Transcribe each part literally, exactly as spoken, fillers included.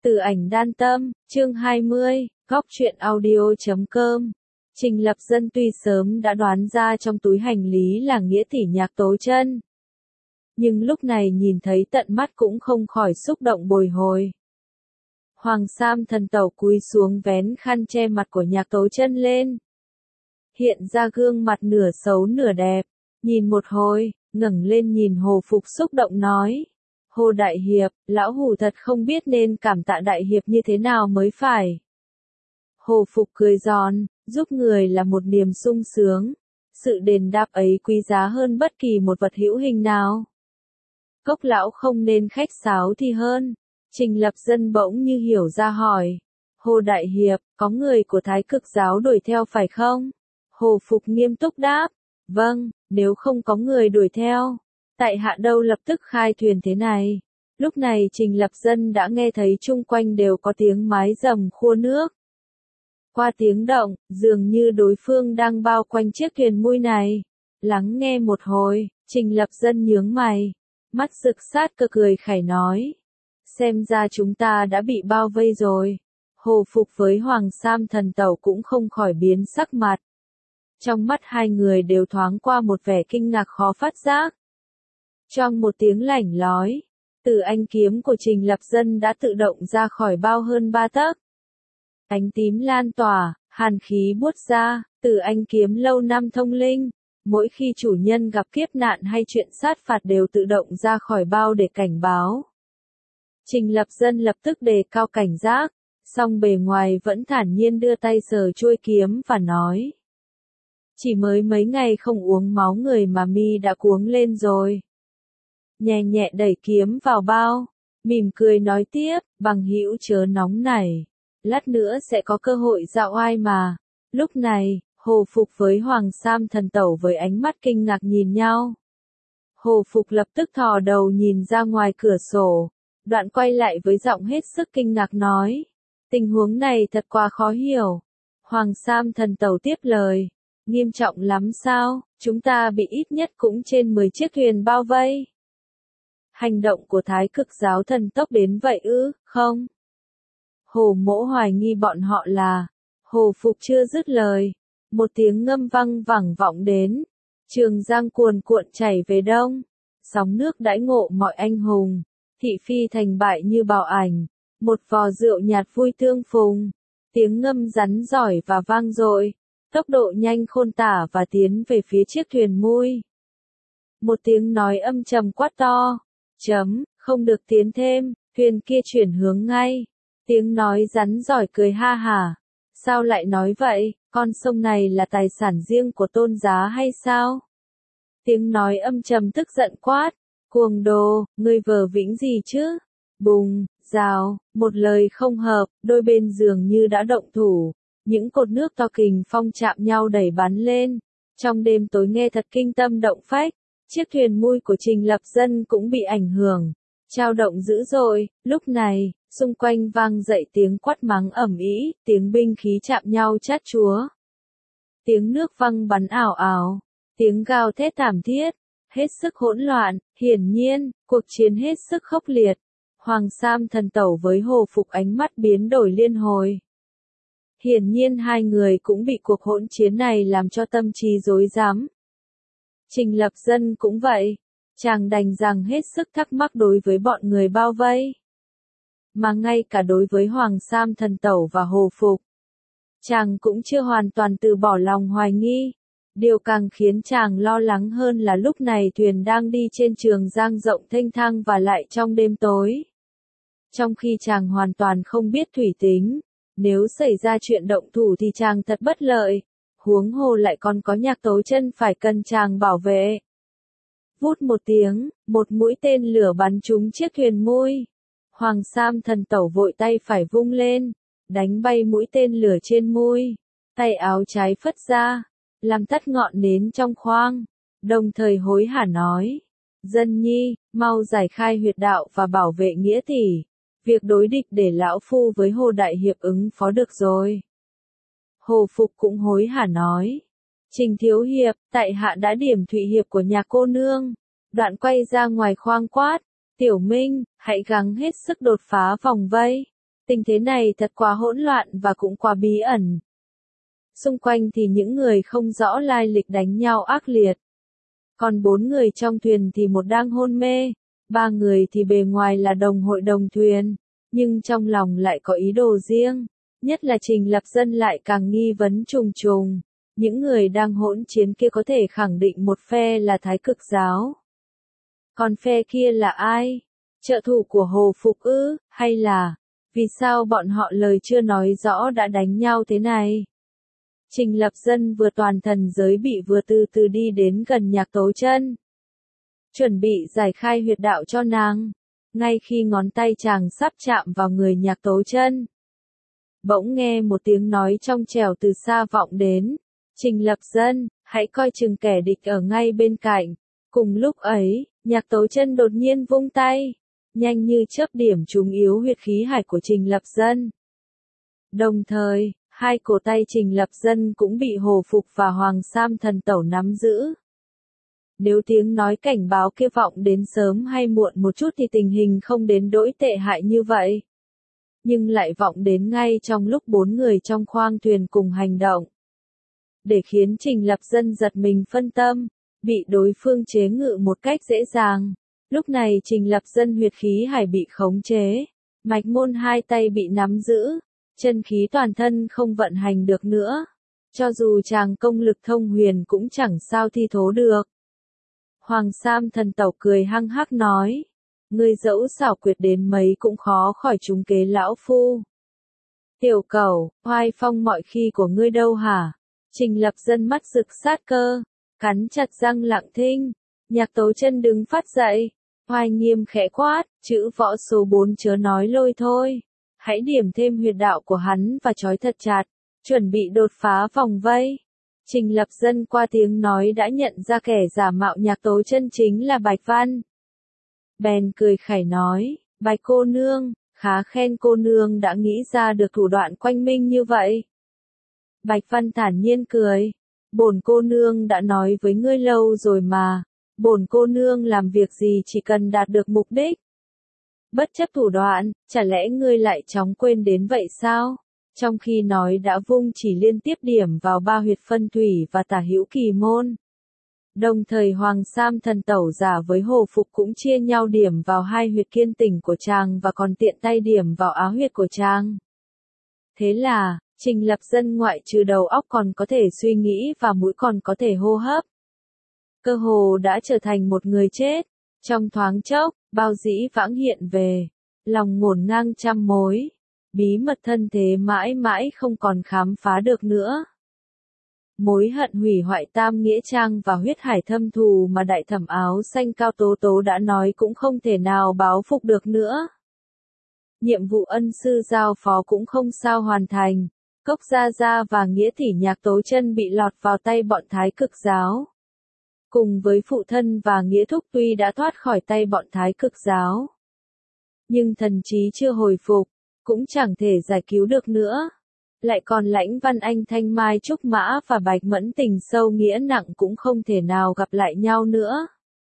Từ ảnh đan tâm, chương hai mươi, góc truyện audio chấm com. Trình Lập Dân tuy sớm đã đoán ra trong túi hành lý là nghĩa tỷ Nhạc Tố Chân, nhưng lúc này nhìn thấy tận mắt cũng không khỏi xúc động bồi hồi. Hoàng Sam thần tẩu cúi xuống vén khăn che mặt của Nhạc Tố Chân lên, hiện ra gương mặt nửa xấu nửa đẹp, nhìn một hồi, ngẩng lên nhìn Hồ Phục xúc động nói: Hồ Đại Hiệp, lão hủ thật không biết nên cảm tạ Đại Hiệp như thế nào mới phải. Hồ Phục cười giòn, giúp người là một niềm sung sướng, sự đền đáp ấy quý giá hơn bất kỳ một vật hữu hình nào. Cốc lão không nên khách sáo thì hơn. Trình Lập Dân bỗng như hiểu ra hỏi: Hồ Đại Hiệp, có người của Thái Cực giáo đuổi theo phải không? Hồ Phục nghiêm túc đáp: Vâng, nếu không có người đuổi theo, tại hạ đâu lập tức khai thuyền thế này. Lúc này Trình Lập Dân đã nghe thấy chung quanh đều có tiếng mái rầm khua nước. Qua tiếng động, dường như đối phương đang bao quanh chiếc thuyền mui này. Lắng nghe một hồi, Trình Lập Dân nhướng mày, mắt rực sát cơ cười khẩy nói: Xem ra chúng ta đã bị bao vây rồi. Hồ Phục với Hoàng Sam thần tẩu cũng không khỏi biến sắc mặt. Trong mắt hai người đều thoáng qua một vẻ kinh ngạc khó phát giác. Trong một tiếng lảnh lói, từ anh kiếm của Trình Lập Dân đã tự động ra khỏi bao hơn ba tấc. Ánh tím lan tỏa, hàn khí buốt ra, từ anh kiếm lâu năm thông linh. Mỗi khi chủ nhân gặp kiếp nạn hay chuyện sát phạt đều tự động ra khỏi bao để cảnh báo. Trình Lập Dân lập tức đề cao cảnh giác, song bề ngoài vẫn thản nhiên đưa tay sờ chuôi kiếm và nói: Chỉ mới mấy ngày không uống máu người mà mi đã cuống lên rồi. Nhẹ nhẹ đẩy kiếm vào bao, mỉm cười nói tiếp: Bằng hữu chớ nóng nảy, lát nữa sẽ có cơ hội dạo oai mà. Lúc này, Hồ Phục với Hoàng Sam thần tẩu với ánh mắt kinh ngạc nhìn nhau. Hồ Phục lập tức thò đầu nhìn ra ngoài cửa sổ, đoạn quay lại với giọng hết sức kinh ngạc nói: Tình huống này thật quá khó hiểu. Hoàng Sam thần tẩu tiếp lời: Nghiêm trọng lắm sao, chúng ta bị ít nhất cũng trên mười chiếc thuyền bao vây. Hành động của Thái Cực giáo thần tốc đến vậy ư, không? Hồ Mỗ hoài nghi bọn họ là... Hồ Phục chưa dứt lời, một tiếng ngâm vang vẳng vọng đến. Trường Giang cuồn cuộn chảy về đông, sóng nước đãi ngộ mọi anh hùng, thị phi thành bại như bào ảnh, một vò rượu nhạt vui tương phùng. Tiếng ngâm rắn giỏi và vang dội, tốc độ nhanh khôn tả và tiến về phía chiếc thuyền mui. Một tiếng nói âm trầm quát to: Chấm, không được tiến thêm, thuyền kia chuyển hướng ngay. Tiếng nói rắn giỏi cười ha hả: Sao lại nói vậy, con sông này là tài sản riêng của Tôn giá hay sao? Tiếng nói âm trầm tức giận quát: Cuồng đồ, ngươi vờ vĩnh gì chứ? Bùng, rào, một lời không hợp, đôi bên dường như đã động thủ. Những cột nước to kình phong chạm nhau đẩy bắn lên. Trong đêm tối nghe thật kinh tâm động phách. Chiếc thuyền mui của Trình Lập Dân cũng bị ảnh hưởng, chao động dữ dội. Lúc này, xung quanh vang dậy tiếng quát mắng ầm ĩ, tiếng binh khí chạm nhau chát chúa. Tiếng nước văng bắn ảo ảo, tiếng gào thét thảm thiết, hết sức hỗn loạn. Hiển nhiên, cuộc chiến hết sức khốc liệt. Hoàng Sam thần tẩu với Hồ Phục ánh mắt biến đổi liên hồi. Hiển nhiên hai người cũng bị cuộc hỗn chiến này làm cho tâm trí rối rắm. Trình Lập Dân cũng vậy, chàng đành rằng hết sức thắc mắc đối với bọn người bao vây. Mà ngay cả đối với Hoàng Sam thần tẩu và Hồ Phục, chàng cũng chưa hoàn toàn từ bỏ lòng hoài nghi. Điều càng khiến chàng lo lắng hơn là lúc này thuyền đang đi trên trường giang rộng thênh thang và lại trong đêm tối. Trong khi chàng hoàn toàn không biết thủy tính, nếu xảy ra chuyện động thủ thì chàng thật bất lợi. Huống hồ lại còn có Nhạc Tố Chân phải cần chàng bảo vệ. Vút một tiếng, một mũi tên lửa bắn trúng chiếc thuyền mui. Hoàng Sam thần tẩu vội tay phải vung lên, đánh bay mũi tên lửa trên mui. Tay áo trái phất ra, làm tắt ngọn nến trong khoang, đồng thời hối hả nói: Dân nhi, mau giải khai huyệt đạo và bảo vệ nghĩa tỷ. Việc đối địch để lão phu với Hồ Đại Hiệp ứng phó được rồi. Hồ Phục cũng hối hả nói: Trình thiếu hiệp, tại hạ đã điểm thụy hiệp của nhà cô nương. Đoạn quay ra ngoài khoang quát: Tiểu Minh, hãy gắng hết sức đột phá vòng vây. Tình thế này thật quá hỗn loạn và cũng quá bí ẩn. Xung quanh thì những người không rõ lai lịch đánh nhau ác liệt. Còn bốn người trong thuyền thì một đang hôn mê, ba người thì bề ngoài là đồng hội đồng thuyền, nhưng trong lòng lại có ý đồ riêng. Nhất là Trình Lập Dân lại càng nghi vấn trùng trùng. Những người đang hỗn chiến kia có thể khẳng định một phe là Thái Cực giáo. Còn phe kia là ai? Trợ thủ của Hồ Phục ư, hay là, vì sao bọn họ lời chưa nói rõ đã đánh nhau thế này? Trình Lập Dân vừa toàn thần giới bị vừa từ từ đi đến gần Nhạc Tố Chân. Chuẩn bị giải khai huyệt đạo cho nàng. Ngay khi ngón tay chàng sắp chạm vào người Nhạc Tố Chân, bỗng nghe một tiếng nói trong trẻo từ xa vọng đến. Trình Lập Dân, hãy coi chừng kẻ địch ở ngay bên cạnh. Cùng lúc ấy, Nhạc Tố Chân đột nhiên vung tay, nhanh như chớp điểm trúng yếu huyệt khí hải của Trình Lập Dân. Đồng thời, hai cổ tay Trình Lập Dân cũng bị Hồ Phục và Hoàng Sam Thần Tẩu nắm giữ. Nếu tiếng nói cảnh báo kia vọng đến sớm hay muộn một chút thì tình hình không đến nỗi tệ hại như vậy. Nhưng lại vọng đến ngay trong lúc bốn người trong khoang thuyền cùng hành động. Để khiến Trình Lập Dân giật mình phân tâm, bị đối phương chế ngự một cách dễ dàng. Lúc này Trình Lập Dân huyệt khí hải bị khống chế, mạch môn hai tay bị nắm giữ, chân khí toàn thân không vận hành được nữa. Cho dù chàng công lực thông huyền cũng chẳng sao thi thố được. Hoàng Sam Thần Tẩu cười hăng hắc nói, ngươi dẫu xảo quyệt đến mấy cũng khó khỏi trúng kế lão phu. Tiểu cẩu, oai phong mọi khi của ngươi đâu hả? Trình Lập Dân mắt rực sát cơ, cắn chặt răng lặng thinh. Nhạc Tố Chân đứng phát dậy, oai nghiêm khẽ quát, chữ võ số bốn chớ nói lôi thôi. Hãy điểm thêm huyệt đạo của hắn và trói thật chặt, chuẩn bị đột phá vòng vây. Trình Lập Dân qua tiếng nói đã nhận ra kẻ giả mạo Nhạc Tố Chân chính là Bạch Văn. Bèn cười khẩy nói, Bạch cô nương, khá khen cô nương đã nghĩ ra được thủ đoạn quanh minh như vậy. Bạch Văn thản nhiên cười, bổn cô nương đã nói với ngươi lâu rồi mà, bổn cô nương làm việc gì chỉ cần đạt được mục đích. Bất chấp thủ đoạn, chả lẽ ngươi lại chóng quên đến vậy sao? Trong khi nói đã vung chỉ liên tiếp điểm vào ba huyệt phân thủy và tả hữu kỳ môn. Đồng thời Hoàng Sam Thần Tẩu giả với Hồ Phục cũng chia nhau điểm vào hai huyệt kiên tỉnh của chàng và còn tiện tay điểm vào á huyệt của chàng. Thế là, Trình Lập Dân ngoại trừ đầu óc còn có thể suy nghĩ và mũi còn có thể hô hấp. Cơ hồ đã trở thành một người chết. Trong thoáng chốc, bao dĩ vãng hiện về, lòng ngổn ngang trăm mối, bí mật thân thế mãi mãi không còn khám phá được nữa. Mối hận hủy hoại tam nghĩa trang và huyết hải thâm thù mà đại thẩm áo xanh Cao Tố Tố đã nói cũng không thể nào báo phục được nữa. Nhiệm vụ ân sư giao phó cũng không sao hoàn thành, Cốc Gia Gia và nghĩa tỷ Nhạc Tố Chân bị lọt vào tay bọn Thái Cực giáo. Cùng với phụ thân và nghĩa thúc tuy đã thoát khỏi tay bọn Thái Cực giáo, nhưng thần trí chưa hồi phục, cũng chẳng thể giải cứu được nữa. Lại còn Lãnh Văn Anh Thanh Mai Trúc Mã và Bạch Mẫn tình sâu nghĩa nặng cũng không thể nào gặp lại nhau nữa.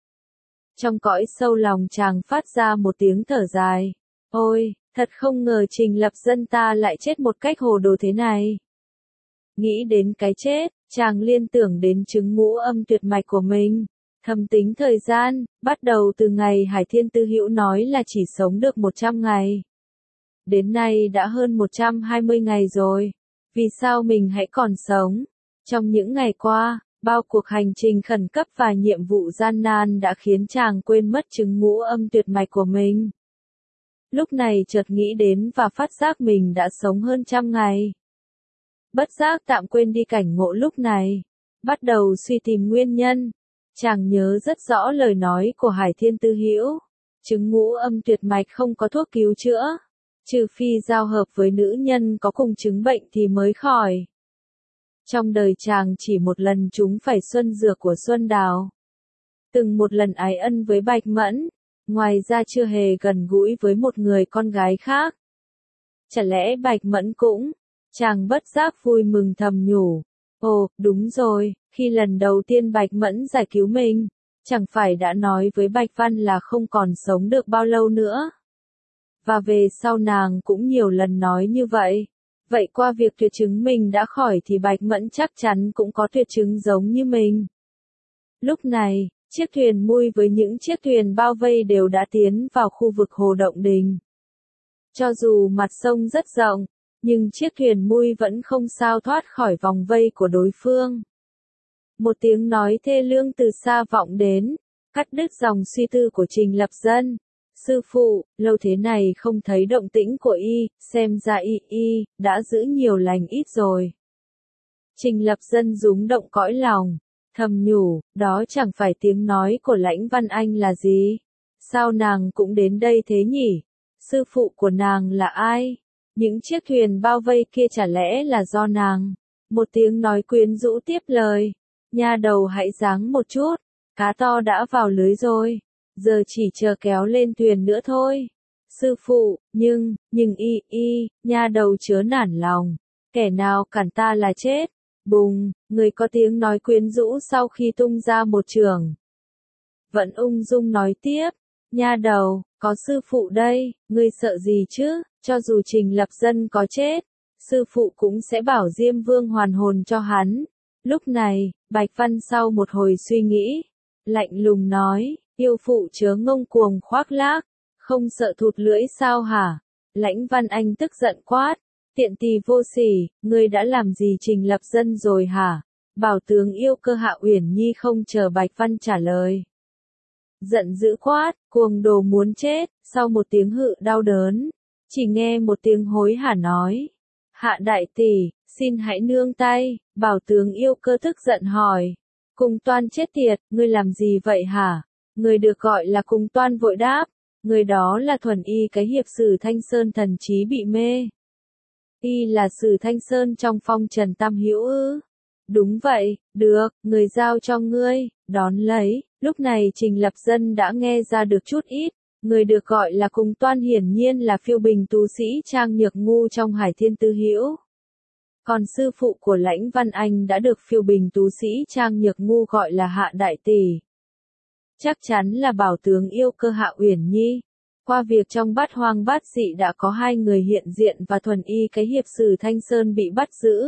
Trong cõi sâu lòng chàng phát ra một tiếng thở dài. Ôi, thật không ngờ Trình Lập Dân ta lại chết một cách hồ đồ thế này. Nghĩ đến cái chết, chàng liên tưởng đến chứng ngũ âm tuyệt mạch của mình. Thầm tính thời gian, bắt đầu từ ngày Hải Thiên Tư Hữu nói là chỉ sống được một trăm ngày. Đến nay đã hơn một trăm hai mươi ngày rồi. Vì sao mình hãy còn sống? Trong những ngày qua, bao cuộc hành trình khẩn cấp và nhiệm vụ gian nan đã khiến chàng quên mất chứng ngũ âm tuyệt mạch của mình. Lúc này chợt nghĩ đến và phát giác mình đã sống hơn trăm ngày. Bất giác tạm quên đi cảnh ngộ lúc này. Bắt đầu suy tìm nguyên nhân. Chàng nhớ rất rõ lời nói của Hải Thiên Tư Hữu. Chứng ngũ âm tuyệt mạch không có thuốc cứu chữa. Trừ phi giao hợp với nữ nhân có cùng chứng bệnh thì mới khỏi. Trong đời chàng chỉ một lần trúng phải xuân dược của Xuân Đào. Từng một lần ái ân với Bạch Mẫn. Ngoài ra chưa hề gần gũi với một người con gái khác. Chả lẽ Bạch Mẫn cũng? Chàng bất giác vui mừng thầm nhủ. Ồ, đúng rồi, khi lần đầu tiên Bạch Mẫn giải cứu mình, chẳng phải đã nói với Bạch Văn là không còn sống được bao lâu nữa. và về sau nàng cũng nhiều lần nói như vậy. Vậy qua việc tuyệt chứng mình đã khỏi thì Bạch Mẫn chắc chắn cũng có tuyệt chứng giống như mình. Lúc này, chiếc thuyền mui với những chiếc thuyền bao vây đều đã tiến vào khu vực hồ Động Đình. Cho dù mặt sông rất rộng, nhưng chiếc thuyền mui vẫn không sao thoát khỏi vòng vây của đối phương. Một tiếng nói thê lương từ xa vọng đến, cắt đứt dòng suy tư của Trình Lập Dân. Sư phụ, lâu thế này không thấy động tĩnh của y, xem ra y y, đã giữ nhiều lành ít rồi. Trình Lập Dân rúng động cõi lòng, thầm nhủ, đó chẳng phải tiếng nói của Lãnh Văn Anh là gì? Sao nàng cũng đến đây thế nhỉ? Sư phụ của nàng là ai? Những chiếc thuyền bao vây kia chả lẽ là do nàng? Một tiếng nói quyến rũ tiếp lời, nha đầu hãy ráng một chút, cá to đã vào lưới rồi. Giờ chỉ chờ kéo lên thuyền nữa thôi. Sư phụ, nhưng, nhưng y y, nha đầu chớ nản lòng. Kẻ nào cản ta là chết. Bùng, người có tiếng nói quyến rũ sau khi tung ra một trường. Vẫn ung dung nói tiếp. Nha đầu, có sư phụ đây, ngươi sợ gì chứ, cho dù Trình Lập Dân có chết, sư phụ cũng sẽ bảo Diêm Vương hoàn hồn cho hắn. Lúc này, Bạch Văn sau một hồi suy nghĩ, lạnh lùng nói. Yêu phụ chớ ngông cuồng khoác lác, không sợ thụt lưỡi sao hả? Lãnh Văn Anh tức giận quát, tiện tỳ vô sỉ, ngươi đã làm gì Trình Lập Dân rồi hả? Bảo tướng yêu cơ Hạ Uyển Nhi không chờ Bạch Văn trả lời. Giận dữ quát, cuồng đồ muốn chết, sau một tiếng hự đau đớn, chỉ nghe một tiếng hối hả nói. Hạ đại tỷ, xin hãy nương tay, bảo tướng yêu cơ tức giận hỏi. Cùng Toan chết tiệt, ngươi làm gì vậy hả? Người được gọi là Cùng Toan vội đáp, người đó là thuần y cái hiệp Sử Thanh Sơn thần trí bị mê. Y là Sử Thanh Sơn trong phong trần tam hữu ư? Đúng vậy, được, người giao cho ngươi, đón lấy. Lúc này Trình Lập Dân đã nghe ra được chút ít, người được gọi là Cùng Toan hiển nhiên là phiêu bình tú sĩ Trang Nhược Ngu trong Hải Thiên Tư Hữu. Còn sư phụ của Lãnh Văn Anh đã được phiêu bình tú sĩ Trang Nhược Ngu gọi là Hạ đại tỷ. Chắc chắn là bảo tướng yêu cơ Hạ Uyển Nhi. Qua việc trong Bát Hoang Bát Dị đã có hai người hiện diện và thuần y cái hiệp Sử Thanh Sơn bị bắt giữ.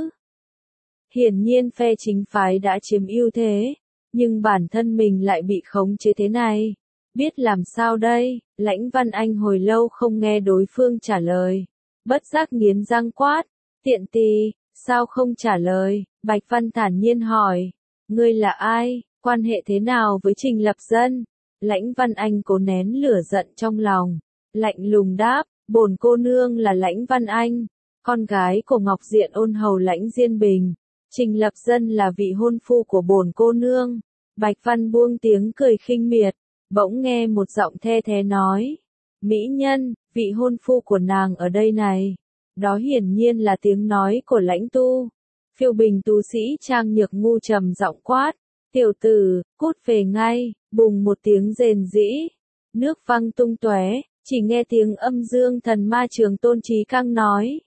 Hiển nhiên phe chính phái đã chiếm ưu thế, nhưng bản thân mình lại bị khống chế thế này. Biết làm sao đây? Lãnh Văn Anh hồi lâu không nghe đối phương trả lời. Bất giác nghiến răng quát, tiện tỳ, sao không trả lời? Bạch Văn thản nhiên hỏi, ngươi là ai? Quan hệ thế nào với Trình Lập Dân? Lãnh Văn Anh cố nén lửa giận trong lòng, lạnh lùng đáp, bổn cô nương là Lãnh Văn Anh, con gái của Ngọc Diện ôn hầu Lãnh Diên Bình. Trình Lập Dân là vị hôn phu của bổn cô nương. Bạch Văn buông tiếng cười khinh miệt, bỗng nghe một giọng the thé nói, mỹ nhân, vị hôn phu của nàng ở đây này. Đó hiển nhiên là tiếng nói của Lãnh Tu. Phiêu bình tú sĩ Trang Nhược Ngu trầm giọng quát, tiểu tử, cút về ngay. Bùng một tiếng rền rĩ, nước văng tung tóe, chỉ nghe tiếng âm dương thần ma Trường Tôn Trí Căng nói.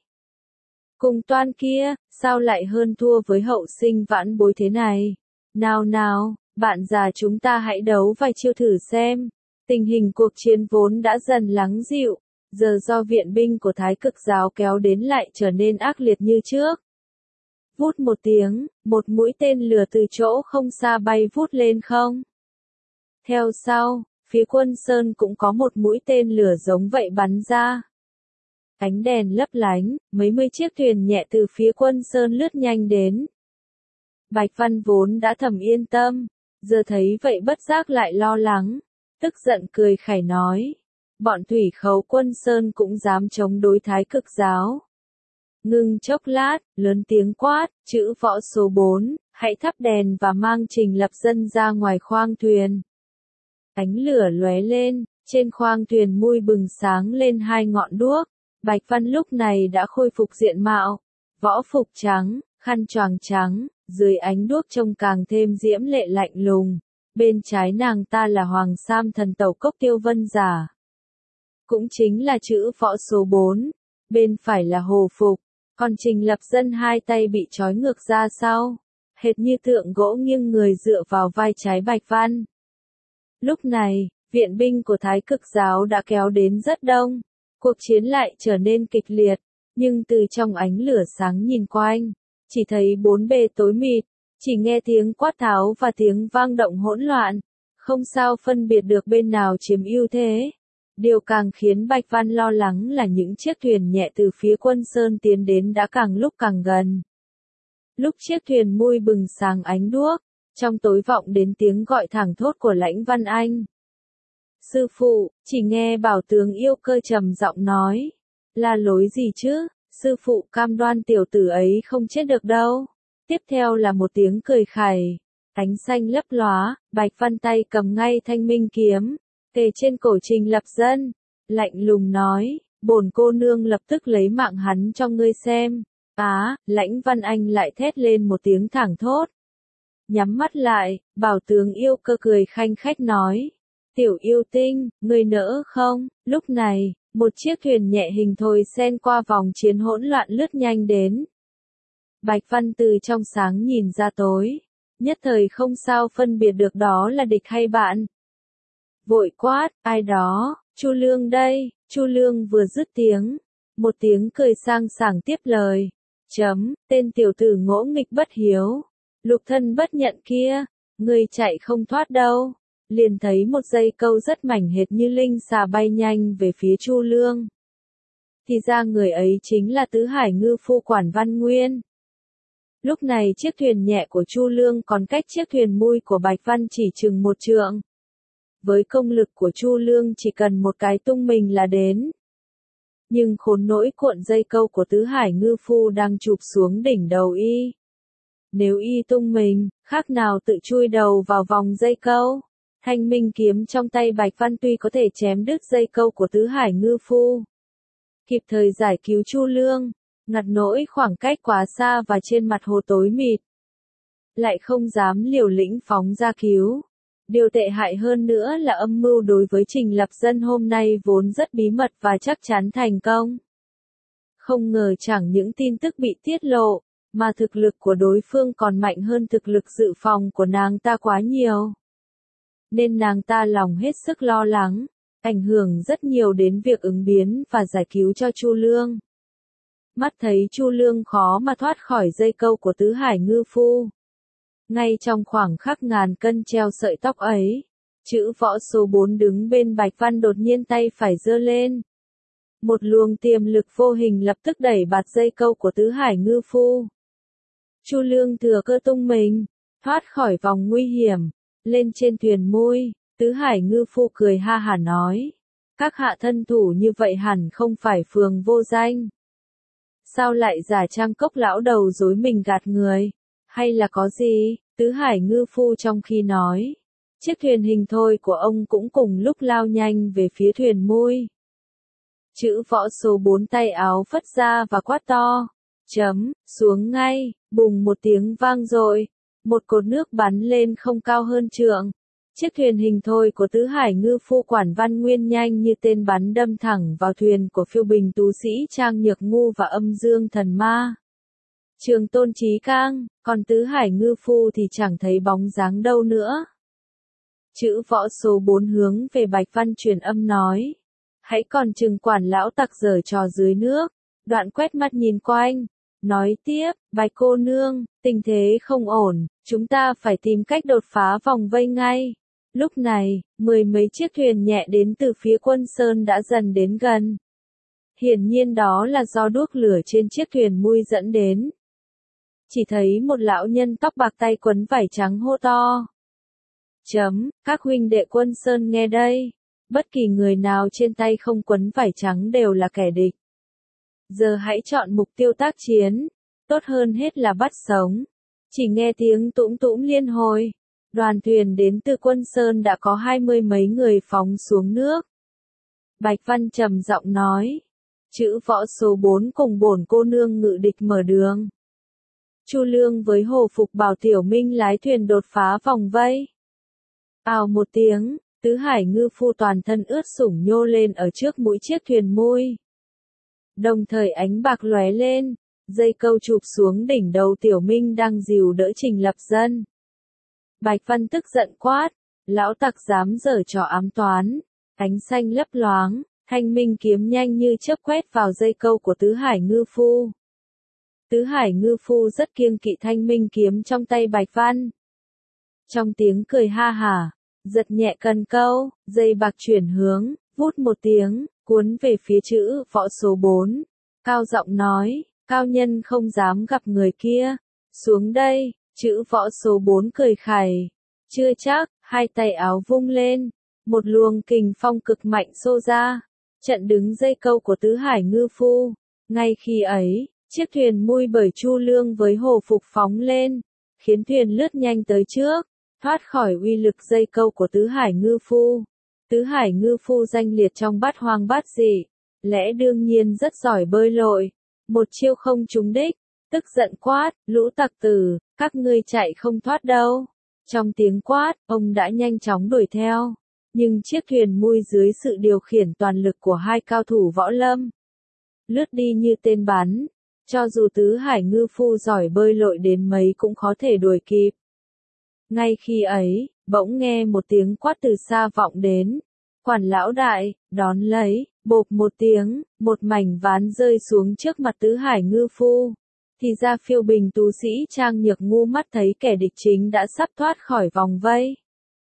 Cùng Toan kia, sao lại hơn thua với hậu sinh vãn bối thế này? Nào nào, bạn già chúng ta hãy đấu vài chiêu thử xem. Tình hình cuộc chiến vốn đã dần lắng dịu, giờ do viện binh của Thái Cực giáo kéo đến lại trở nên ác liệt như trước. Vút một tiếng, một mũi tên lửa từ chỗ không xa bay vút lên không. Theo sau, phía Quân Sơn cũng có một mũi tên lửa giống vậy bắn ra. Ánh đèn lấp lánh, mấy mươi chiếc thuyền nhẹ từ phía Quân Sơn lướt nhanh đến. Bạch Văn vốn đã thầm yên tâm, giờ thấy vậy bất giác lại lo lắng, tức giận cười khẩy nói. Bọn thủy khấu Quân Sơn cũng dám chống đối Thái Cực giáo. Ngưng chốc lát, lớn tiếng quát, chữ võ số bốn, hãy thắp đèn và mang Trình Lập Dân ra ngoài khoang thuyền. Ánh lửa lóe lên, trên khoang thuyền mui bừng sáng lên hai ngọn đuốc. Bạch Văn lúc này đã khôi phục diện mạo, võ phục trắng, khăn choàng trắng, dưới ánh đuốc trông càng thêm diễm lệ lạnh lùng. Bên trái nàng ta là Hoàng Sam thần tẩu Cốc Tiêu Vân giả, cũng chính là chữ võ số bốn. Bên phải là Hồ Phục, còn Trình Lập Dân hai tay bị trói ngược ra sau, hệt như tượng gỗ nghiêng người dựa vào vai trái Bạch Văn. Lúc này, viện binh của Thái Cực giáo đã kéo đến rất đông. Cuộc chiến lại trở nên kịch liệt, nhưng từ trong ánh lửa sáng nhìn quanh, chỉ thấy bốn bề tối mịt, chỉ nghe tiếng quát tháo và tiếng vang động hỗn loạn, không sao phân biệt được bên nào chiếm ưu thế. Điều càng khiến Bạch Văn lo lắng là những chiếc thuyền nhẹ từ phía Quân Sơn tiến đến đã càng lúc càng gần. Lúc chiếc thuyền mui bừng sáng ánh đuốc, trong tối vọng đến tiếng gọi thảng thốt của Lãnh Văn Anh. Sư phụ, chỉ nghe Bảo tướng Yêu Cơ trầm giọng nói, là lối gì chứ, sư phụ cam đoan tiểu tử ấy không chết được đâu. Tiếp theo là một tiếng cười khẩy, ánh xanh lấp lóa, Bạch Văn tay cầm ngay thanh minh kiếm, kề trên cổ Trình Lập Dân, lạnh lùng nói, bổn cô nương lập tức lấy mạng hắn cho ngươi xem. Á, Lãnh Văn Anh lại thét lên một tiếng thảng thốt. Nhắm mắt lại, Bảo tướng Yêu Cơ cười khanh khách nói, tiểu yêu tinh, ngươi nỡ không? Lúc này, một chiếc thuyền nhẹ hình thoi xen qua vòng chiến hỗn loạn lướt nhanh đến. Bạch Văn từ trong sáng nhìn ra tối, nhất thời không sao phân biệt được đó là địch hay bạn. Vội quát, ai đó, Chu Lương đây. Chu Lương vừa dứt tiếng, một tiếng cười sang sảng tiếp lời, chấm, tên tiểu tử ngỗ nghịch bất hiếu, lục thân bất nhận kia, ngươi chạy không thoát đâu. Liền thấy một dây câu rất mảnh hệt như linh xà bay nhanh về phía Chu Lương. Thì ra người ấy chính là Tứ Hải Ngư Phu Quản Văn Nguyên. Lúc này chiếc thuyền nhẹ của Chu Lương còn cách chiếc thuyền mui của Bạch Văn chỉ chừng một trượng. Với công lực của Chu Lương chỉ cần một cái tung mình là đến. Nhưng khốn nỗi cuộn dây câu của Tứ Hải Ngư Phu đang chụp xuống đỉnh đầu y. Nếu y tung mình, khác nào tự chui đầu vào vòng dây câu. Thanh minh kiếm trong tay Bạch Văn tuy có thể chém đứt dây câu của Tứ Hải Ngư Phu, kịp thời giải cứu Chu Lương, ngặt nỗi khoảng cách quá xa và trên mặt hồ tối mịt, lại không dám liều lĩnh phóng ra cứu. Điều tệ hại hơn nữa là âm mưu đối với Trình Lập Dân hôm nay vốn rất bí mật và chắc chắn thành công. Không ngờ chẳng những tin tức bị tiết lộ, mà thực lực của đối phương còn mạnh hơn thực lực dự phòng của nàng ta quá nhiều. Nên nàng ta lòng hết sức lo lắng, ảnh hưởng rất nhiều đến việc ứng biến và giải cứu cho Chu Lương. Mắt thấy Chu Lương khó mà thoát khỏi dây câu của Tứ Hải Ngư Phu. Ngay trong khoảng khắc ngàn cân treo sợi tóc ấy, chữ võ số bốn đứng bên Bạch Văn đột nhiên tay phải giơ lên. Một luồng tiềm lực vô hình lập tức đẩy bạt dây câu của Tứ Hải Ngư Phu. Chu Lương thừa cơ tung mình, thoát khỏi vòng nguy hiểm, lên trên thuyền mui. Tứ Hải Ngư Phu cười ha hả nói, các hạ thân thủ như vậy hẳn không phải phường vô danh. Sao lại giả trang cốc lão đầu dối mình gạt người, hay là có gì? Tứ Hải Ngư Phu trong khi nói, chiếc thuyền hình thoi của ông cũng cùng lúc lao nhanh về phía thuyền mui. Chữ võ số bốn tay áo phất ra và quát to, chấm, xuống ngay, bùng một tiếng vang dội, một cột nước bắn lên không cao hơn trượng. Chiếc thuyền hình thoi của Tứ Hải Ngư Phu Quản Văn Nguyên nhanh như tên bắn đâm thẳng vào thuyền của phiêu bình tú sĩ Trang Nhược Ngu và Âm Dương Thần Ma. Trường Tôn Chí Cang, còn Tứ Hải Ngư Phu thì chẳng thấy bóng dáng đâu nữa. Chữ võ số bốn hướng về Bạch Văn truyền âm nói, hãy còn chừng quản lão tặc giở trò dưới nước. Đoạn quét mắt nhìn quanh, nói tiếp, Bạch cô nương, tình thế không ổn, chúng ta phải tìm cách đột phá vòng vây ngay. Lúc này, mười mấy chiếc thuyền nhẹ đến từ phía Quân Sơn đã dần đến gần. Hiển nhiên đó là do đuốc lửa trên chiếc thuyền mui dẫn đến. Chỉ thấy một lão nhân tóc bạc tay quấn vải trắng hô to. Chấm, các huynh đệ Quân Sơn nghe đây. Bất kỳ người nào trên tay không quấn vải trắng đều là kẻ địch. Giờ hãy chọn mục tiêu tác chiến. Tốt hơn hết là bắt sống. Chỉ nghe tiếng tũm tũm liên hồi. Đoàn thuyền đến từ Quân Sơn đã có hai mươi mấy người phóng xuống nước. Bạch Văn trầm giọng nói. Chữ võ số bốn cùng bổn cô nương ngự địch mở đường. Chu Lương với Hồ Phục bảo Tiểu Minh lái thuyền đột phá vòng vây. Ào một tiếng, Tứ Hải Ngư Phu toàn thân ướt sũng nhô lên ở trước mũi chiếc thuyền mui. Đồng thời ánh bạc lóe lên, dây câu chụp xuống đỉnh đầu Tiểu Minh đang dìu đỡ Trình Lập Dân. Bạch Văn tức giận quát, lão tặc dám giở trò ám toán, ánh xanh lấp loáng, Thanh minh kiếm nhanh như chớp quét vào dây câu của Tứ Hải Ngư Phu. Tứ Hải Ngư Phu rất kiêng kỵ thanh minh kiếm trong tay Bạch Văn. Trong tiếng cười ha hả, giật nhẹ cần câu, dây bạc chuyển hướng, vút một tiếng, cuốn về phía chữ võ số bốn. Cao giọng nói, cao nhân không dám gặp người kia, xuống đây, chữ võ số bốn cười khẩy. Chưa chắc, hai tay áo vung lên, một luồng kình phong cực mạnh xô ra, chặn đứng dây câu của Tứ Hải Ngư Phu. Ngay khi ấy, chiếc thuyền mui bởi Chu Lương với hồ phục phóng lên, khiến thuyền lướt nhanh tới trước, thoát khỏi uy lực dây câu của Tứ Hải Ngư Phu. Tứ Hải Ngư Phu danh liệt trong bát hoang bát dị, lẽ đương nhiên rất giỏi bơi lội, một chiêu không trúng đích, tức giận quát, lũ tặc tử, các ngươi chạy không thoát đâu. Trong tiếng quát, ông đã nhanh chóng đuổi theo, nhưng chiếc thuyền mui dưới sự điều khiển toàn lực của hai cao thủ võ lâm, lướt đi như tên bắn, cho dù Tứ Hải Ngư Phu giỏi bơi lội đến mấy cũng khó thể đuổi kịp. Ngay khi ấy, bỗng nghe một tiếng quát từ xa vọng đến, quản lão đại, đón lấy, bộp một tiếng, một mảnh ván rơi xuống trước mặt Tứ Hải Ngư Phu. Thì ra Phiêu Bình tú sĩ Trang Nhược ngu mắt thấy kẻ địch chính đã sắp thoát khỏi vòng vây.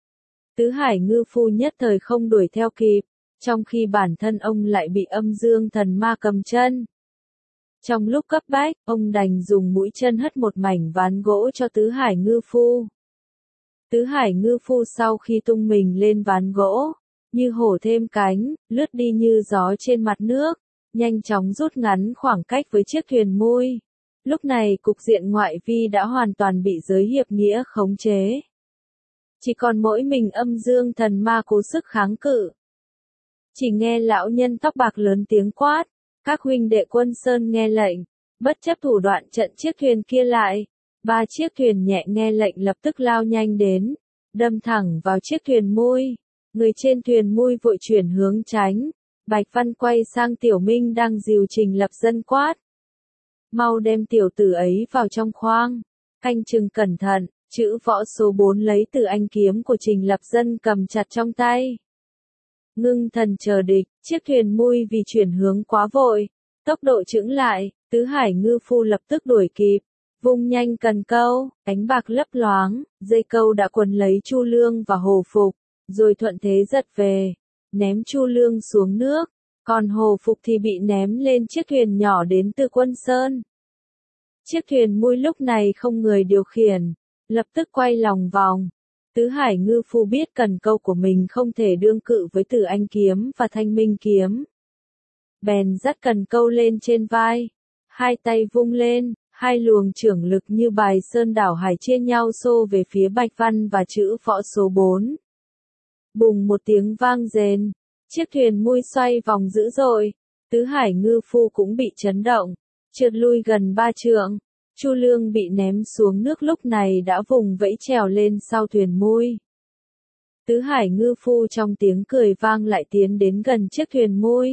Tứ Hải Ngư Phu nhất thời không đuổi theo kịp, trong khi bản thân ông lại bị âm dương thần ma cầm chân. Trong lúc cấp bách, ông đành dùng mũi chân hất một mảnh ván gỗ cho Tứ Hải Ngư Phu. Tứ Hải Ngư Phu sau khi tung mình lên ván gỗ, như hổ thêm cánh, lướt đi như gió trên mặt nước, nhanh chóng rút ngắn khoảng cách với chiếc thuyền mui. Lúc này cục diện ngoại vi đã hoàn toàn bị giới hiệp nghĩa khống chế. Chỉ còn mỗi mình âm dương thần ma cố sức kháng cự. Chỉ nghe lão nhân tóc bạc lớn tiếng quát, các huynh đệ Quân Sơn nghe lệnh, bất chấp thủ đoạn chặn chiếc thuyền kia lại. Ba chiếc thuyền nhẹ nghe lệnh lập tức lao nhanh đến, đâm thẳng vào chiếc thuyền mui. Người trên thuyền mui vội chuyển hướng tránh. Bạch Văn quay sang Tiểu Minh đang dìu Trình Lập Dân quát, mau đem tiểu tử ấy vào trong khoang, canh chừng cẩn thận. Chữ võ số bốn lấy từ anh kiếm của Trình Lập Dân cầm chặt trong tay. Ngưng thần chờ địch, chiếc thuyền mui vì chuyển hướng quá vội, tốc độ chững lại, Tứ Hải Ngư Phu lập tức đuổi kịp, vung nhanh cần câu, ánh bạc lấp loáng, dây câu đã quấn lấy Chu Lương và hồ phục, rồi thuận thế giật về, ném Chu Lương xuống nước, còn hồ phục thì bị ném lên chiếc thuyền nhỏ đến từ Quân Sơn. Chiếc thuyền mui lúc này không người điều khiển, lập tức quay lòng vòng. Tứ Hải Ngư Phu biết cần câu của mình không thể đương cự với Tử Anh kiếm và Thanh Minh kiếm. Bèn dắt cần câu lên trên vai, hai tay vung lên, hai luồng chưởng lực như bài sơn đảo hải chia nhau xô về phía Bạch Văn và chữ võ số bốn. Bùng một tiếng vang rền, chiếc thuyền mui xoay vòng dữ dội, Tứ Hải Ngư Phu cũng bị chấn động, trượt lui gần ba trượng. Chu Lương bị ném xuống nước lúc này đã vùng vẫy trèo lên sau thuyền mui. Tứ Hải Ngư Phu trong tiếng cười vang lại tiến đến gần chiếc thuyền mui.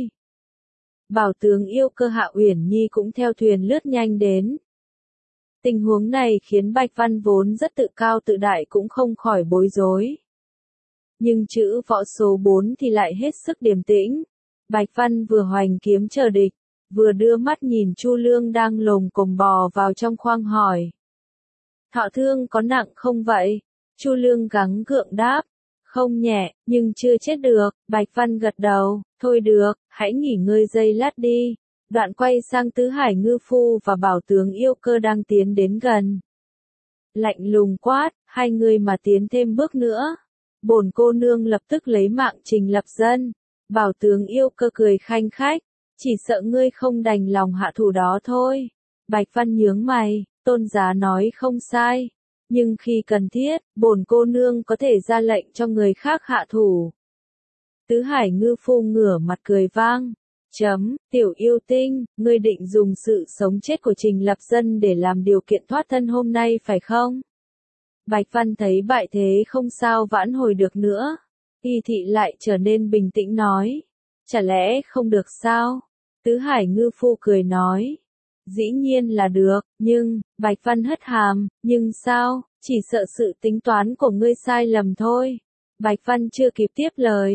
Bảo tướng Yêu Cơ Hạ Uyển Nhi cũng theo thuyền lướt nhanh đến. Tình huống này khiến Bạch Văn vốn rất tự cao tự đại cũng không khỏi bối rối. Nhưng chữ võ số bốn thì lại hết sức điềm tĩnh. Bạch Văn vừa hoành kiếm chờ địch, vừa đưa mắt nhìn Chu Lương đang lồm cồm bò vào trong khoang hỏi. Thọ thương có nặng không vậy? Chu Lương gắng gượng đáp. Không nhẹ, nhưng chưa chết được. Bạch Văn gật đầu. Thôi được, hãy nghỉ ngơi giây lát đi. Đoạn quay sang Tứ Hải Ngư Phu và Bảo tướng Yêu Cơ đang tiến đến gần. Lạnh lùng quát, hai người mà tiến thêm bước nữa, bổn cô nương lập tức lấy mạng Trình Lập Dân. Bảo tướng Yêu Cơ cười khanh khách. Chỉ sợ ngươi không đành lòng hạ thủ đó thôi. Bạch Văn nhướng mày, tôn giá nói không sai. Nhưng khi cần thiết, bổn cô nương có thể ra lệnh cho người khác hạ thủ. Tứ Hải Ngư Phu ngửa mặt cười vang. Chấm, tiểu yêu tinh, ngươi định dùng sự sống chết của Trình Lập Dân để làm điều kiện thoát thân hôm nay phải không? Bạch Văn thấy bại thế không sao vãn hồi được nữa. Y thị lại trở nên bình tĩnh nói. Chả lẽ không được sao? Tứ Hải Ngư Phu cười nói. Dĩ nhiên là được, nhưng, Bạch Văn hất hàm, nhưng sao, chỉ sợ sự tính toán của ngươi sai lầm thôi. Bạch Văn chưa kịp tiếp lời.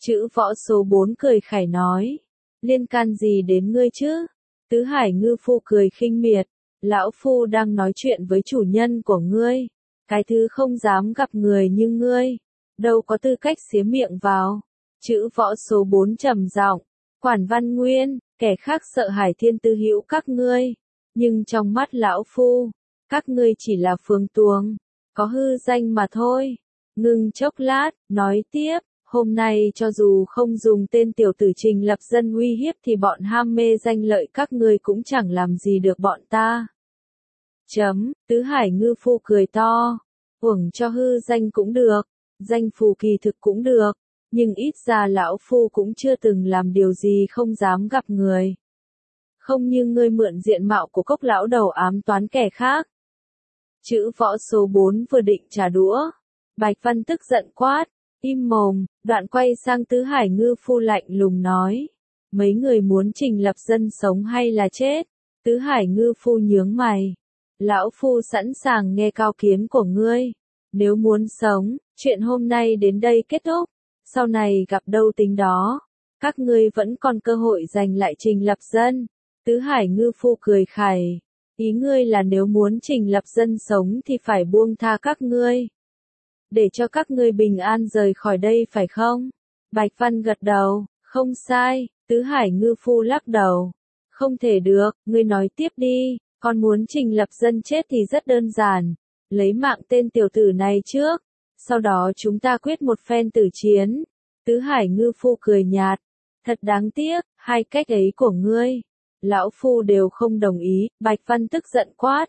Chữ võ số bốn cười khải nói. Liên can gì đến ngươi chứ? Tứ Hải ngư phu cười khinh miệt. Lão phu đang nói chuyện với chủ nhân của ngươi. Cái thứ không dám gặp người như ngươi. Đâu có tư cách xía miệng vào. Chữ võ số bốn trầm giọng. Quản Văn Nguyên, kẻ khác sợ Hải Thiên tư hữu các ngươi. Nhưng trong mắt lão phu, các ngươi chỉ là phường tuồng. Có hư danh mà thôi. Ngưng chốc lát, nói tiếp. Hôm nay cho dù không dùng tên tiểu tử Trình Lập Dân uy hiếp thì bọn ham mê danh lợi các ngươi cũng chẳng làm gì được bọn ta. Chấm, Tứ Hải ngư phu cười to. Uổng cho hư danh cũng được, danh phù kỳ thực cũng được, nhưng ít ra lão phu cũng chưa từng làm điều gì không dám gặp người. Không như ngươi mượn diện mạo của Cốc lão đầu ám toán kẻ khác. Chữ võ số bốn vừa định trả đũa. Bạch Văn tức giận quát. Im mồm, đoạn quay sang Tứ Hải ngư phu lạnh lùng nói. Mấy người muốn Trình Lập Dân sống hay là chết? Tứ Hải ngư phu nhướng mày. Lão phu sẵn sàng nghe cao kiến của ngươi. Nếu muốn sống, chuyện hôm nay đến đây kết thúc. Sau này gặp đâu tính đó. Các ngươi vẫn còn cơ hội giành lại Trình Lập Dân. Tứ Hải ngư phu cười khẩy. Ý ngươi là nếu muốn Trình Lập Dân sống thì phải buông tha các ngươi. Để cho các ngươi bình an rời khỏi đây phải không? Bạch Văn gật đầu, không sai. Tứ Hải ngư phu lắc đầu. Không thể được, ngươi nói tiếp đi. Con muốn Trình Lập Dân chết thì rất đơn giản. Lấy mạng tên tiểu tử này trước. Sau đó chúng ta quyết một phen tử chiến. Tứ Hải ngư phu cười nhạt. Thật đáng tiếc, hai cách ấy của ngươi. Lão phu đều không đồng ý. Bạch Văn tức giận quát.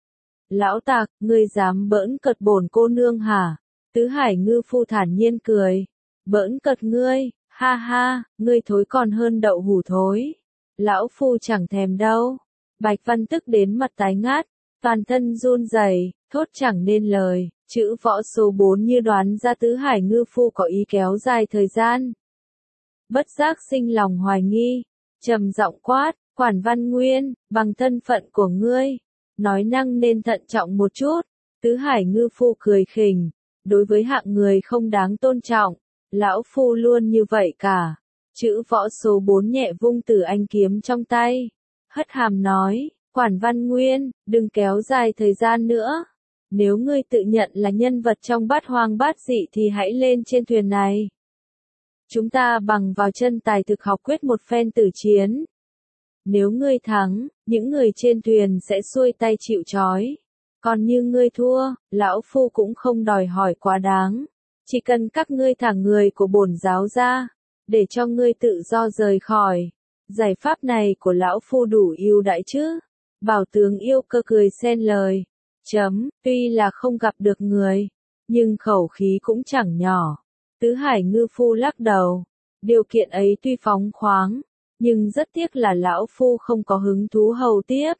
Lão tạc, ngươi dám bỡn cợt bổn cô nương hả? Tứ Hải ngư phu thản nhiên cười. Bỡn cợt ngươi, ha ha, ngươi thối còn hơn đậu hủ thối. Lão phu chẳng thèm đâu. Bạch Văn tức đến mặt tái ngát, toàn thân run rẩy, thốt chẳng nên lời. Chữ võ số bốn như đoán ra Tứ Hải ngư phu có ý kéo dài thời gian. Bất giác sinh lòng hoài nghi, trầm giọng quát, Quản Văn Nguyên, bằng thân phận của ngươi, nói năng nên thận trọng một chút. Tứ Hải ngư phu cười khỉnh, đối với hạng người không đáng tôn trọng, lão phu luôn như vậy cả. Chữ võ số bốn nhẹ vung Tử Anh kiếm trong tay, hất hàm nói, Quản Văn Nguyên, đừng kéo dài thời gian nữa. Nếu ngươi tự nhận là nhân vật trong bát hoang bát dị thì hãy lên trên thuyền này. Chúng ta bằng vào chân tài thực học quyết một phen tử chiến. Nếu ngươi thắng, những người trên thuyền sẽ xuôi tay chịu trói. Còn như ngươi thua, lão phu cũng không đòi hỏi quá đáng. Chỉ cần các ngươi thả người của bổn giáo ra, để cho ngươi tự do rời khỏi. Giải pháp này của lão phu đủ ưu đãi chứ? Bảo tướng Yêu Cơ cười xen lời. Chấm, tuy là không gặp được người, nhưng khẩu khí cũng chẳng nhỏ. Tứ Hải ngư phu lắc đầu. Điều kiện ấy tuy phóng khoáng, nhưng rất tiếc là lão phu không có hứng thú hầu tiếp.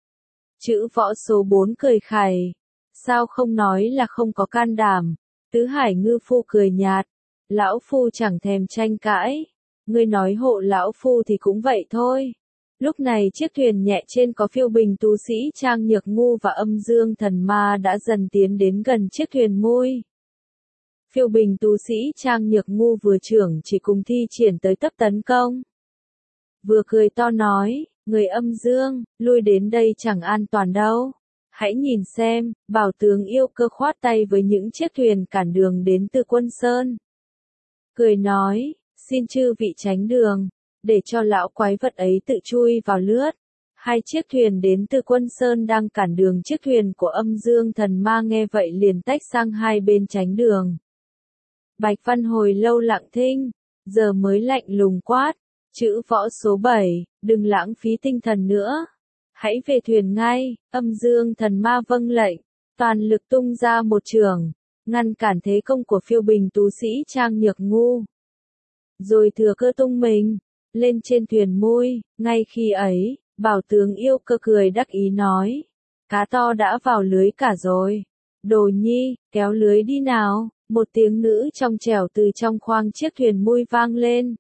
Chữ võ số bốn cười khẩy. Sao không nói là không có can đảm? Tứ Hải ngư phu cười nhạt. Lão phu chẳng thèm tranh cãi. Ngươi nói hộ lão phu thì cũng vậy thôi. Lúc này chiếc thuyền nhẹ trên có Phiêu Bình tu sĩ Trang Nhược Ngu và Âm Dương Thần Ma đã dần tiến đến gần chiếc thuyền mui. Phiêu Bình tu sĩ Trang Nhược Ngu vừa trưởng chỉ cùng thi triển tới tấp tấn công. Vừa cười to nói, người Âm Dương, lui đến đây chẳng an toàn đâu. Hãy nhìn xem, bảo tướng Yêu Cơ khoát tay với những chiếc thuyền cản đường đến từ Quân Sơn. Cười nói, xin chư vị tránh đường, để cho lão quái vật ấy tự chui vào lướt. Hai chiếc thuyền đến từ Quân Sơn đang cản đường chiếc thuyền của Âm Dương Thần Ma nghe vậy liền tách sang hai bên tránh đường. Bạch Văn hồi lâu lặng thinh, giờ mới lạnh lùng quát. Chữ võ số bảy, đừng lãng phí tinh thần nữa. Hãy về thuyền ngay. Âm Dương Thần Ma vâng lệnh, toàn lực tung ra một chưởng, ngăn cản thế công của Phiêu Bình tu sĩ Trang Nhược Ngu. Rồi thừa cơ tung mình lên trên thuyền mui. Ngay khi ấy, bảo tướng Yêu Cơ cười đắc ý nói, cá to đã vào lưới cả rồi. Đồ nhi, kéo lưới đi nào. Một tiếng nữ trong trẻo từ trong khoang chiếc thuyền mui vang lên.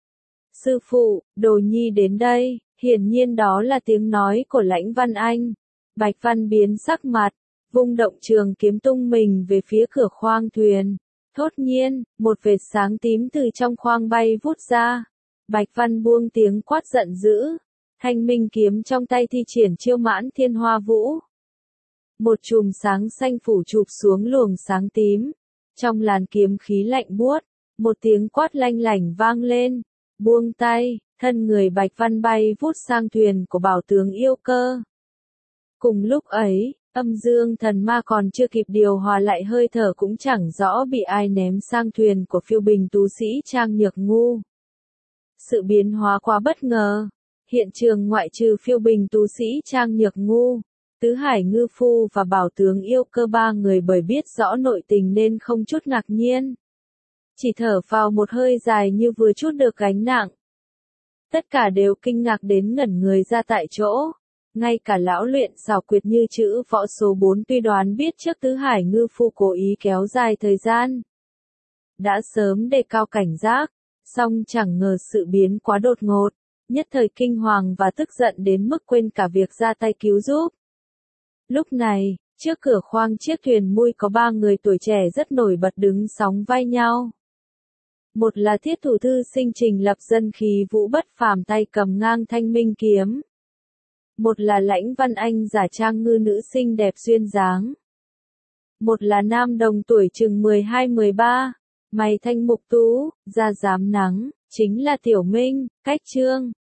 Sư phụ, Đồ nhi đến đây. Hiển nhiên đó là tiếng nói của Lãnh Văn Anh. Bạch Văn biến sắc mặt, vung động trường kiếm tung mình về phía cửa khoang thuyền. Thốt nhiên, một vệt sáng tím từ trong khoang bay vút ra. Bạch Văn buông tiếng quát giận dữ. Thanh minh kiếm trong tay thi triển chiêu mãn thiên hoa vũ. Một chùm sáng xanh phủ chụp xuống luồng sáng tím. Trong làn kiếm khí lạnh buốt, một tiếng quát lanh lảnh vang lên. Buông tay, thân người Bạch Văn bay vút sang thuyền của bảo tướng yêu cơ. Cùng lúc ấy, âm dương thần ma còn chưa kịp điều hòa lại hơi thở cũng chẳng rõ bị ai ném sang thuyền của phiêu bình tú sĩ Trang Nhược Ngu. Sự biến hóa quá bất ngờ. Hiện trường ngoại trừ phiêu bình tú sĩ Trang Nhược Ngu, Tứ Hải Ngư Phu và bảo tướng yêu cơ ba người bởi biết rõ nội tình nên không chút ngạc nhiên. Chỉ thở phào một hơi dài như vừa trút được gánh nặng. Tất cả đều kinh ngạc đến ngẩn người ra tại chỗ. Ngay cả lão luyện xảo quyệt như chữ võ số bốn tuy đoán biết trước Tứ Hải Ngư Phu cố ý kéo dài thời gian. Đã sớm đề cao cảnh giác, song chẳng ngờ sự biến quá đột ngột, nhất thời kinh hoàng và tức giận đến mức quên cả việc ra tay cứu giúp. Lúc này, trước cửa khoang chiếc thuyền mui có ba người tuổi trẻ rất nổi bật đứng sóng vai nhau. Một là thiết thủ thư sinh Trình Lập Dân khí vũ bất phàm tay cầm ngang thanh minh kiếm. Một là Lãnh Văn Anh giả trang ngư nữ xinh đẹp duyên dáng. Một là nam đồng tuổi chừng mười hai mười ba, mày thanh mục tú, da rám nắng, chính là Tiểu Minh, Cách Trương.